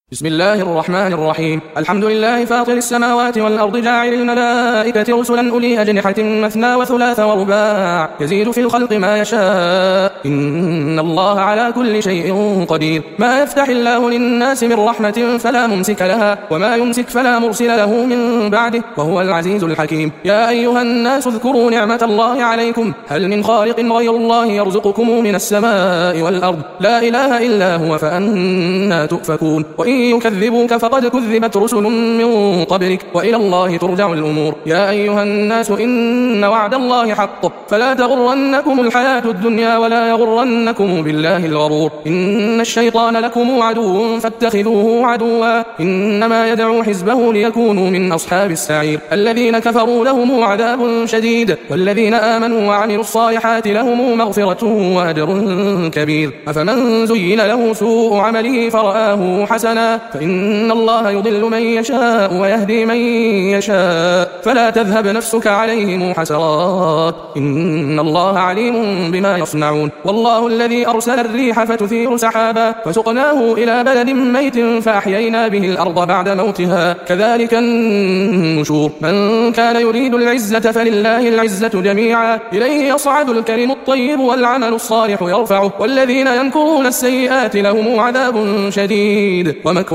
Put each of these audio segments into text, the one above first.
بسم الله الرحمن الرحيم. الحمد لله فاطر السماوات والأرض جاعل الملائكة رسلا أولي أجنحة مثنى وثلاث ورباع يزيد في الخلق ما يشاء إن الله على كل شيء قدير. ما يفتح الله للناس من رحمة فلا ممسك لها وما يمسك فلا مرسل له من بعده وهو العزيز الحكيم. يا أيها الناس اذكروا نعمة الله عليكم هل من خالق غير الله يرزقكم من السماء والأرض لا إله إلا هو فأنا تؤفكون. وإن يكذبوك فقد كذبت رسل من قبلك وإلى الله ترجع الأمور. يا أيها الناس إن وعد الله حق فلا تغرنكم الحياة الدنيا ولا يغرنكم بالله الغرور. إن الشيطان لكم عدو فاتخذوه عدوا إنما يدعو حزبه ليكونوا من أصحاب السعير. الذين كفروا لهم عذاب شديد والذين آمنوا وعملوا الصالحات لهم مغفرة وأجر كبير. أفمن زين له سوء عمله فرآه حسنا فإن الله يضل من يشاء ويهدي من يشاء فلا تذهب نفسك عليهم حسرات إن الله عليم بما يصنعون. والله الذي أرسل الريح فتثير سحابا فسقناه إلى بلد ميت فأحيينا به الأرض بعد موتها كذلك النشور. من كان يريد العزة فلله العزة جميعا إليه يصعد الكلم الطيب والعمل الصالح يرفعه والذين ينكرون السيئات لهم عذاب شديد ومكر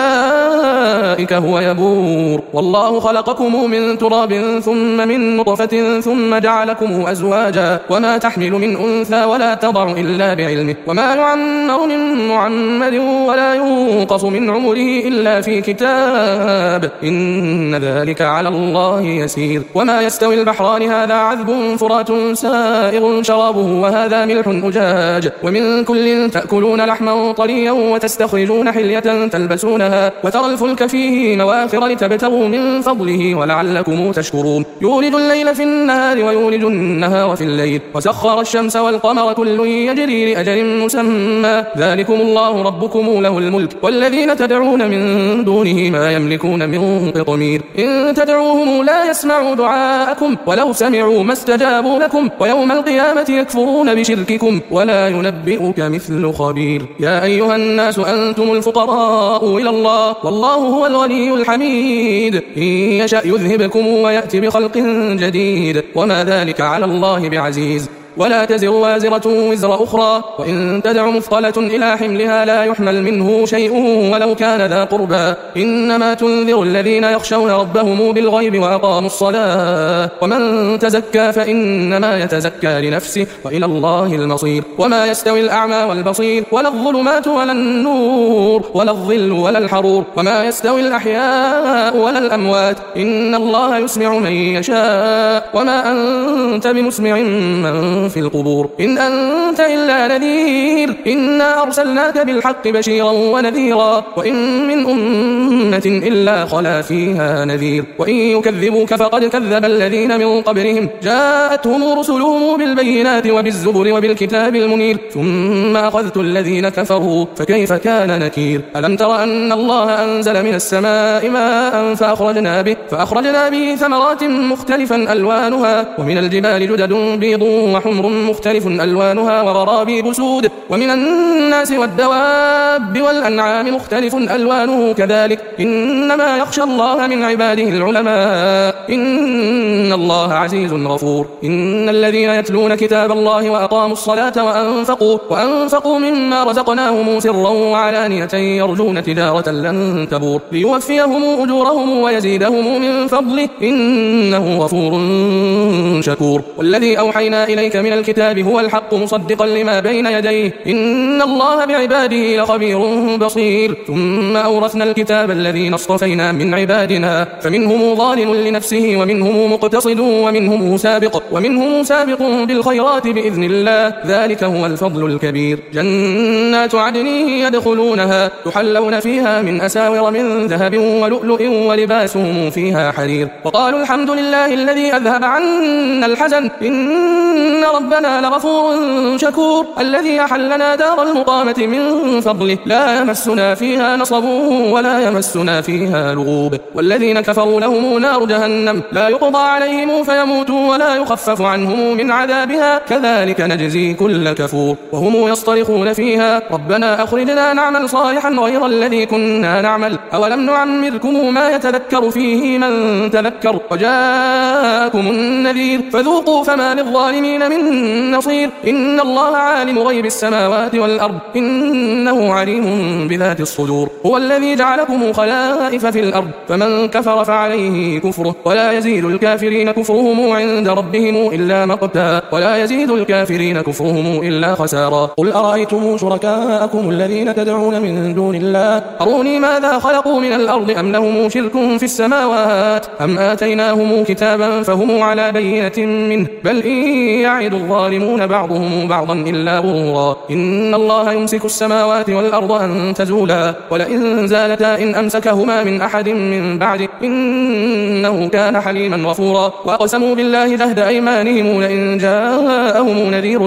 أولئك هو يبور. والله خلقكم من تراب ثم من نطفة ثم جعلكم أزواجا وما تحمل من أنثى ولا تضع إلا بعلمه وما يعمر من معمر ولا ينقص من عمره إلا في كتاب إن ذلك على الله يسير. وما يستوي البحران هذا عذب فرات سائغ شرابه وهذا ملح أجاج ومن كل تأكلون لحما طريا وتستخرجون حلية تلبسونها وترى الفلك فيه مواخر لتبتغوا من فضله ولعلكم تشكرون. يولد الليل في النهار ويولد النهار في الليل وسخر الشمس والقمر كل يجري لأجل مسمى ذلكم الله ربكم له الملك والذين تدعون من دونه ما يملكون من قطمير. إن تدعوهم لا يسمعوا دعاءكم ولو سمعوا ما استجابوا لكم ويوم القيامة يكفرون بشرككم ولا ينبئك مثل خبير. يا أيها الناس أنتم الفقراء إلى الله والله هو الغني الحميد. إن يشأ يذهبكم ويأتي بخلق جديد وما ذلك على الله بعزيز. ولا تزر وازرة وزر أخرى وإن تدع مثقلة إلى حملها لا يحمل منه شيء ولو كان ذا قربى إنما تنذر الذين يخشون ربهم بالغيب وأقاموا الصلاة ومن تزكى فإنما يتزكى لنفسه وإلى الله المصير. وما يستوي الأعمى والبصير ولا الظلمات ولا النور ولا الظل ولا الحرور وما يستوي الأحياء ولا الأموات إن الله يسمع من يشاء وما أنت بمسمع من في القبور إن أنت إلا نذير إنا أرسلناك بالحق بشيرا ونذيرا وإن من أمة إلا خلا فيها نذير. وإن يكذبوك فقد كذب الذين من قبلهم جاءتهم رسلهم بالبينات وبالزبر وبالكتاب المنير ثم أخذت الذين كفروا فكيف كان نكير. ألم تر أن الله أنزل من السماء ماء فأخرجنا به ثمرات مختلفا ألوانها ومن الجبال جدد بيض وحمر مختلف ألوانها وغرابيب سود ومن الناس والدواب والأنعام مختلف ألوانه كذلك إنما يخشى الله من عباده العلماء إن الله عزيز غفور. إن الذين يتلون كتاب الله وأقاموا الصلاة وأنفقوا مما رزقناهم سرا وعلانية يرجون تجارة لن تبور ليوفيهم أجورهم ويزيدهم من فضله إنه غفور شكور. والذي أوحينا إليك من الكتاب هو الحق مصدقا لما بين يديه إن الله بعباده لخبير بصير. ثم أورثنا الكتاب الذين اصطفينا من عبادنا فمنهم ظالم لنفسه ومنهم مقتصد ومنهم سابق بالخيرات بإذن الله ذلك هو الفضل الكبير. جنات عدن يدخلونها يحلون فيها من أساور من ذهب ولؤلؤ ولباسهم فيها حرير وقالوا الحمد لله الذي أذهب عنا الحزن إن ربنا لغفور شكور الذي أحلنا دار المقامة من فضله لا يمسنا فيها نصب ولا يمسنا فيها لغوب والذين كفروا لهم نار جهنم لا يقضى عليهم فيموتوا ولا يخفف عنهم من عذابها كذلك نجزي كل كفور وهم يصطرخون فيها ربنا أخرجنا نعمل صالحا غير الذي كنا نعمل أولم نعمركم ما يتذكر فيه من تذكر وجاءكم النذير فذوقوا فما للظالمين من نصير إن الله عالم غيب السماوات والأرض إنه عليم بذات الصدور هو الذي جعلكم خلائف في الأرض فمن كفر فعليه كفره ولا يزيد الكافرين كفرهم عند ربهم إلا مقتا ولا يزيد الكافرين كفرهم إلا خسارا قل أرأيتم شركاءكم الذين تدعون من دون الله أروني ماذا خلقوا من الأرض أم لهم شرك في السماوات أم آتيناهم كتابا فهم على بينة منه بل إن يعد الظالمون بعضهم بعضا إلا غرورا إن الله يمسك السماوات والأرض أن تزولا ولئن زالتا إن أمسكهما من أحد من بعده إنه كان حليما غفورا وأقسموا بالله جهد أيمانهم لئن جاءهم نذير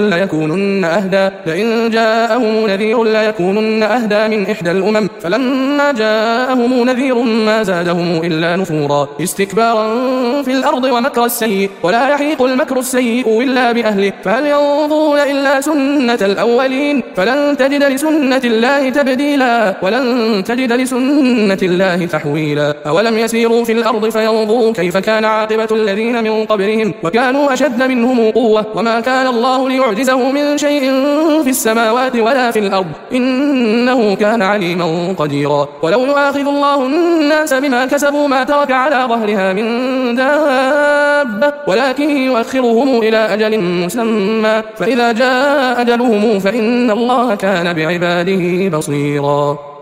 ليكونن أهدى من إحدى الأمم فلما جاءهم نذير ما زادهم إلا نفورا استكبارا في الأرض ومكر السيء ولا يحيق المكر السيء إلا بأهله فهل ينظرون إلا سنة الأولين فلن تجد لسنة الله تبديلا ولن تجد لسنة الله تحويلا أولم يسيروا في الأرض فينظروا كيف كان عاقبة الذين من قبلهم وكانوا أشد منهم قوة وما كان الله ليعجزه من شيء في السماوات ولا في الأرض إنه كان عليما قديرا ولو يؤاخذ الله الناس بما كسبوا ما ترك على ظهرها من دابة ولكن يؤخرهم إلى أجل مسمى فإذا جاء أجلهم فإن الله كان بعباده بصيرا